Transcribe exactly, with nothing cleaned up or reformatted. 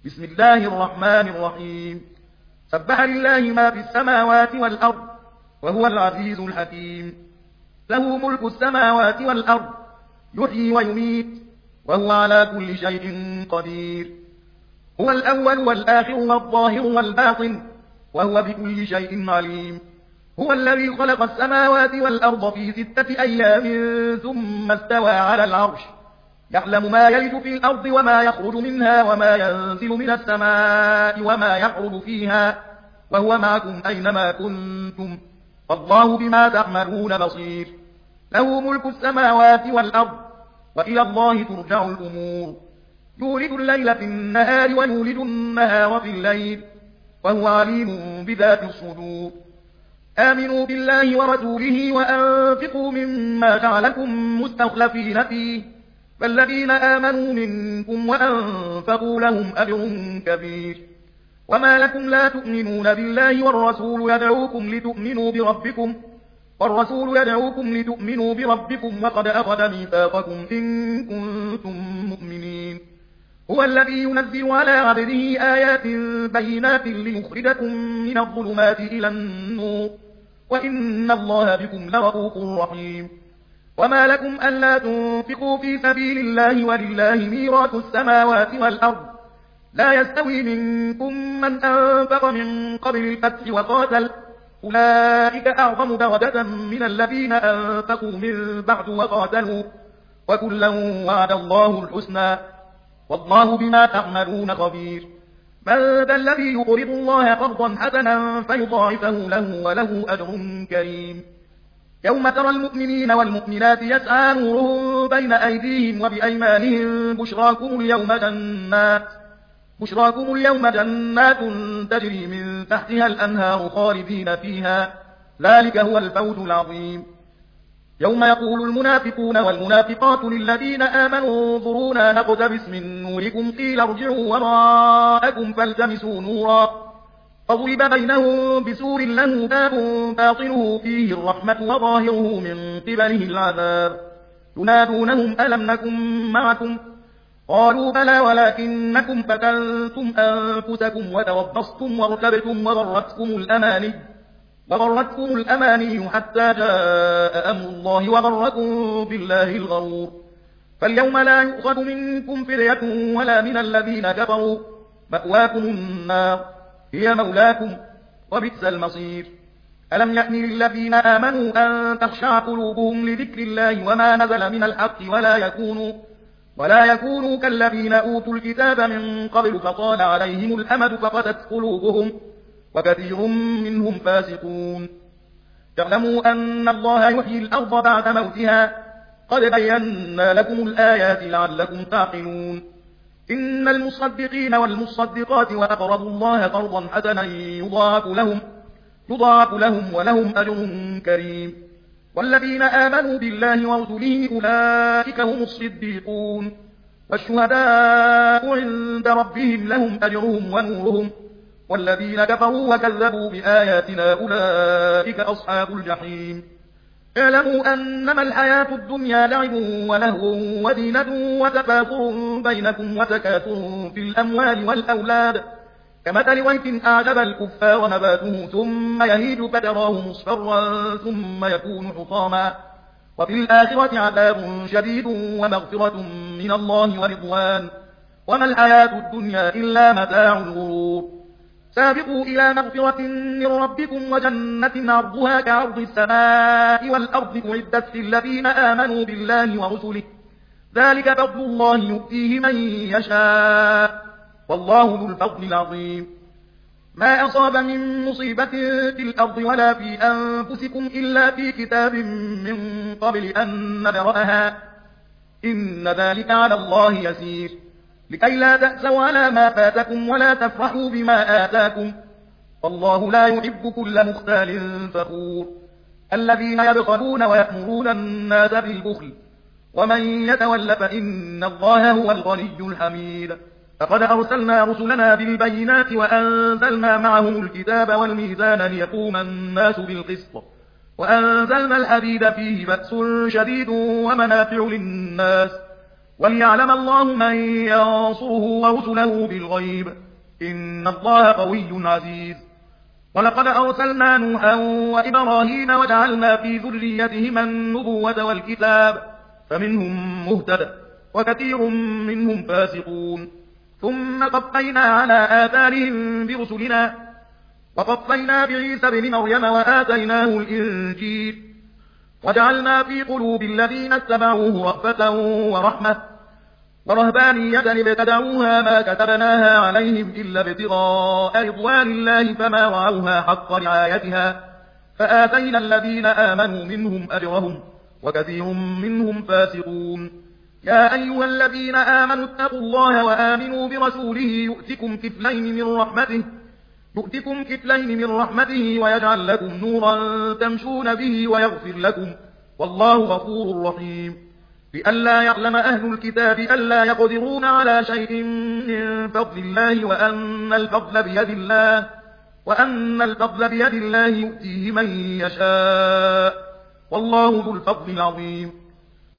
بسم الله الرحمن الرحيم سبح لله ما في السماوات والأرض وهو العزيز الحكيم له ملك السماوات والأرض يحيي ويميت وهو على كل شيء قدير هو الأول والآخر والظاهر والباطن وهو بكل شيء عليم هو الذي خلق السماوات والأرض في ستة أيام ثم استوى على العرش يعلم ما يلج في الأرض وما يخرج منها وما ينزل من السماء وما يعرض فيها وهو معكم أينما كنتم والله بما تعملون بصير له ملك السماوات والأرض وإلى الله ترجع الأمور يولد الليل في النهار ويولد النهار في الليل وهو عليم بذات الصدور آمنوا بالله ورسوله وأنفقوا مما جعلكم مستخلفين فيه فالذين آمنوا منكم وأنفقوا لهم أجر كبير وما لكم لا تؤمنون بالله والرسول يدعوكم لتؤمنوا بربكم والرسول يدعوكم لتؤمنوا بربكم وقد أخذ ميثاقكم إن كنتم مؤمنين هو الذي ينزل على عبده آيات بينات ليخرجكم من الظلمات إلى النور وإن الله بكم لرؤوف رحيم وما لكم ألا تنفقوا في سبيل الله ولله ميراث السماوات والأرض لا يستوي منكم من أنفق من قبل الفتح وقاتل أولئك أعظم درجة من الذين أنفقوا من بعد وقاتلوا وكلا وعد الله الحسنى والله بما تعملون خبير من ذا الذي يقرض الله قرضا حسنا فيضاعفه له وله أجر كريم يوم ترى المؤمنين والمؤمنات يسعى نورهم بين أيديهم وبأيمانهم بشراكم اليوم جنات بشراكم اليوم جنات تجري من تحتها الأنهار خالدين فيها ذلك هو الفوز العظيم يوم يقول المنافقون والمنافقات للذين آمنوا انظرونا نقتبس من نوركم قيل ارجعوا وراءكم فالتمسوا نورا فضرب بينهم بسور له باب باطنه فيه الرحمة وظاهره من قبله العذاب ينادونهم ألم نكن معكم قالوا بلى ولكنكم فتنتم أنفسكم وتربصتم وارتبتم وغرتكم الأماني وغرتكم الأماني حتى جاء أمر الله وغركم بالله الغرور فاليوم لا يؤخذ منكم فدية ولا من الذين كفروا مأواكم النار هي مولاكم وبئس المصير ألم يأن للذين آمنوا أن تخشع قلوبهم لذكر الله وما نزل من الحق ولا يكونوا ولا يكونوا كالذين أوتوا الكتاب من قبل فطال عليهم الأمد فقست قلوبهم وكثير منهم فاسقون اعلموا أن الله يحيي الأرض بعد موتها قد بينا لكم الآيات لعلكم تعقلون إن المصدقين والمصدقات وأقرضوا الله قرضا حسنا يضاعف لهم يضاعف لهم ولهم أجر كريم والذين آمنوا بالله ورسله أولئك هم الصديقون والشهداء عند ربهم لهم أجرهم ونورهم والذين كفروا وكذبوا بآياتنا أولئك أصحاب الجحيم اعلموا أنما الحياة الدنيا لعب ولهو ودينة وتفاخر بينكم وتكاثر في الأموال والأولاد كمثل غيث أعجب الكفار نباته ثم يهيج فتراه مصفرا ثم يكون حطاما وفي الآخرة عذاب شديد ومغفرة من الله ورضوان وما الحياة الدنيا إلا متاع الغرور سابقوا إلى مغفرة من ربكم وجنة عرضها كعرض السماء والأرض أعدت للذين آمنوا بالله ورسله ذلك فضل الله يؤتيه من يشاء والله ذو الفضل العظيم ما أصاب من مصيبة في الأرض ولا في أنفسكم إلا في كتاب من قبل أن نبرأها إن ذلك على الله يسير لكي لا تأسوا على ما فاتكم ولا تفرحوا بما آتاكم والله لا يحب كل مختال فخور الذين يبخلون ويأمرون الناس بالبخل ومن يتول فإن الله هو الغني الحميد فقد أرسلنا رسلنا بالبينات وأنزلنا معهم الكتاب والميزان ليقوم الناس بالقسط وأنزلنا الحديد فيه بأس شديد ومنافع للناس وليعلم الله من ينصره ورسله بالغيب إن الله قوي عزيز. ولقد أرسلنا نوحا وإبراهيم وجعلنا في ذريتهما النبوة والكتاب فمنهم مهتد وكثير منهم فاسقون. ثم قفينا على آثارهم برسلنا وقفينا بعيسى ابن مريم وآتيناه الإنجيل وجعلنا في قلوب الذين اتبعوه رأفة ورحمة ورهبانية ابتدعوها ما كتبناها عليهم إلا ابتغاء رضوان الله فما رعوها حق رعايتها فآتينا الذين آمنوا منهم أجرهم وكثير منهم فاسقون. يا أيها الذين آمنوا اتقوا الله وآمنوا برسوله يؤتكم كفلين من رحمته يؤتكم كفلين من رحمته ويجعل لكم نورا تمشون به ويغفر لكم والله غفور رحيم. لئلا يعلم أهل الكتاب ألا يقدرون على شيء من فضل الله وأن الفضل بيد الله وأن الفضل بيد الله يؤتيه من يشاء والله ذو الفضل العظيم.